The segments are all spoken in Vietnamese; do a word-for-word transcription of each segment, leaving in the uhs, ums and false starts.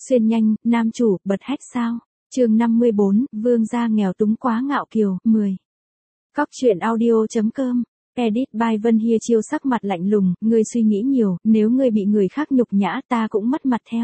Xuyên nhanh, nam chủ, bật hét sao? Chương năm mươi bốn, vương gia nghèo túng quá ngạo kiều, mười. Cóc truyện audio.com, edit by Vân Hia Chiêu sắc mặt lạnh lùng, ngươi suy nghĩ nhiều, nếu ngươi bị người khác nhục nhã ta cũng mất mặt theo.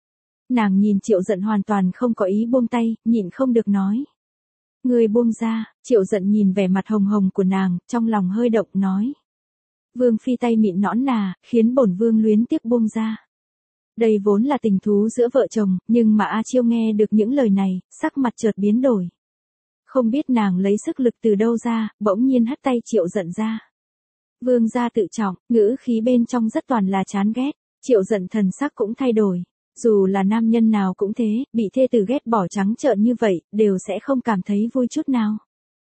Nàng nhìn Triệu Dận hoàn toàn không có ý buông tay, nhịn không được nói. Ngươi buông ra, Triệu Dận nhìn vẻ mặt hồng hồng của nàng, trong lòng hơi động nói. Vương phi tay mịn nõn nà, khiến bổn vương luyến tiếc buông ra. Đây vốn là tình thú giữa vợ chồng, nhưng mà A Chiêu nghe được những lời này, sắc mặt chợt biến đổi. Không biết nàng lấy sức lực từ đâu ra, bỗng nhiên hất tay Triệu Dận ra. Vương gia tự trọng, ngữ khí bên trong rất toàn là chán ghét, Triệu Dận thần sắc cũng thay đổi. Dù là nam nhân nào cũng thế, bị thê tử ghét bỏ trắng trợn như vậy, đều sẽ không cảm thấy vui chút nào.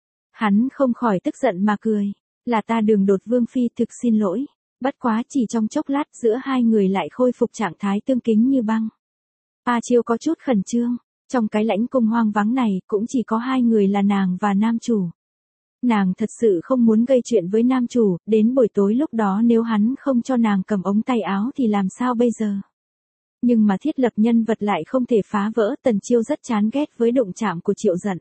Hắn không khỏi tức giận mà cười. Là ta đường đột vương phi, thực xin lỗi. Bất quá chỉ trong chốc lát giữa hai người lại khôi phục trạng thái tương kính như băng. A Chiêu có chút khẩn trương. Trong cái lãnh cung hoang vắng này cũng chỉ có hai người là nàng và nam chủ. Nàng thật sự không muốn gây chuyện với nam chủ, đến buổi tối lúc đó nếu hắn không cho nàng cầm ống tay áo thì làm sao bây giờ? Nhưng mà thiết lập nhân vật lại không thể phá vỡ, Tần Chiêu rất chán ghét với đụng chạm của Triệu Dận.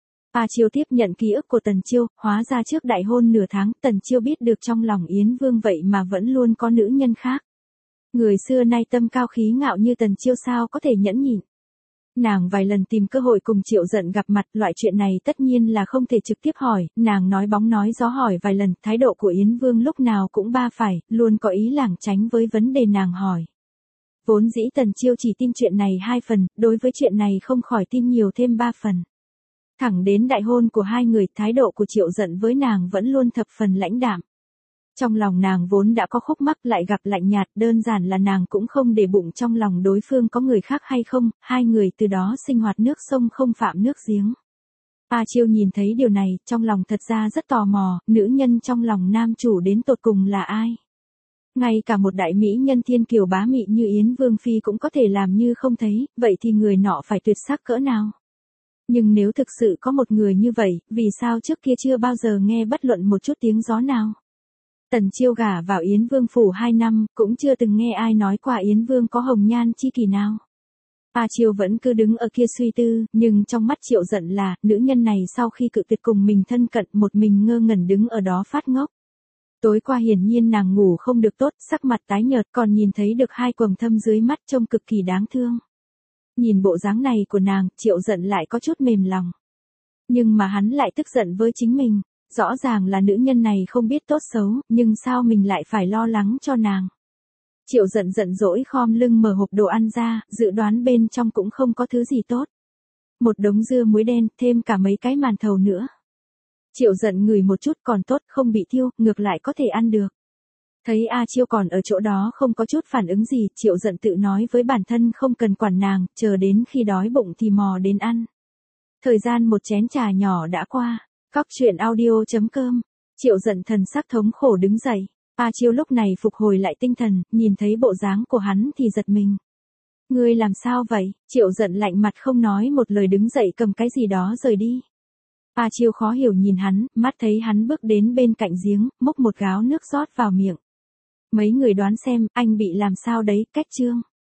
A Chiêu tiếp nhận ký ức của Tần Chiêu, hóa ra trước đại hôn nửa tháng, Tần Chiêu biết được trong lòng Yến Vương vậy mà vẫn luôn có nữ nhân khác. Người xưa nay tâm cao khí ngạo như Tần Chiêu sao có thể nhẫn nhịn. Nàng vài lần tìm cơ hội cùng Triệu Dận gặp mặt, loại chuyện này tất nhiên là không thể trực tiếp hỏi, nàng nói bóng nói gió hỏi vài lần, thái độ của Yến Vương lúc nào cũng ba phải, luôn có ý lảng tránh với vấn đề nàng hỏi. Vốn dĩ Tần Chiêu chỉ tin chuyện này hai phần, đối với chuyện này không khỏi tin nhiều thêm ba phần. Thẳng đến đại hôn của hai người, thái độ của Triệu Dận với nàng vẫn luôn thập phần lãnh đạm. Trong lòng nàng vốn đã có khúc mắc lại gặp lạnh nhạt, đơn giản là nàng cũng không để bụng trong lòng đối phương có người khác hay không, hai người từ đó sinh hoạt nước sông không phạm nước giếng. A Chiêu nhìn thấy điều này, trong lòng thật ra rất tò mò, nữ nhân trong lòng nam chủ đến tột cùng là ai? Ngay cả một đại mỹ nhân thiên kiều bá mị như Yến Vương Phi cũng có thể làm như không thấy, vậy thì người nọ phải tuyệt sắc cỡ nào? Nhưng nếu thực sự có một người như vậy, vì sao trước kia chưa bao giờ nghe bất luận một chút tiếng gió nào? Tần Chiêu gả vào Yến Vương phủ hai năm, cũng chưa từng nghe ai nói qua Yến Vương có hồng nhan chi kỷ nào. A Chiêu vẫn cứ đứng ở kia suy tư, nhưng trong mắt Triệu Dận là, nữ nhân này sau khi cự tuyệt cùng mình thân cận một mình ngơ ngẩn đứng ở đó phát ngốc. Tối qua hiển nhiên nàng ngủ không được tốt, sắc mặt tái nhợt còn nhìn thấy được hai quầng thâm dưới mắt trông cực kỳ đáng thương. Nhìn bộ dáng này của nàng, Triệu Dận lại có chút mềm lòng. Nhưng mà hắn lại tức giận với chính mình. Rõ ràng là nữ nhân này không biết tốt xấu, nhưng sao mình lại phải lo lắng cho nàng. Triệu Dận giận dỗi khom lưng mở hộp đồ ăn ra, dự đoán bên trong cũng không có thứ gì tốt. Một đống dưa muối đen, thêm cả mấy cái màn thầu nữa. Triệu Dận ngửi một chút còn tốt, không bị thiêu, ngược lại có thể ăn được. Thấy A Chiêu còn ở chỗ đó không có chút phản ứng gì, Triệu Dận tự nói với bản thân không cần quản nàng, chờ đến khi đói bụng thì mò đến ăn. Thời gian một chén trà nhỏ đã qua. Cóc truyện audio.com, Triệu Dận thần sắc thống khổ đứng dậy. A Chiêu lúc này phục hồi lại tinh thần, nhìn thấy bộ dáng của hắn thì giật mình. Ngươi làm sao vậy? Triệu Dận lạnh mặt không nói một lời đứng dậy cầm cái gì đó rời đi. A Chiêu khó hiểu nhìn hắn, mắt thấy hắn bước đến bên cạnh giếng, múc một gáo nước rót vào miệng. Mấy người đoán xem, anh bị làm sao đấy, cách chương.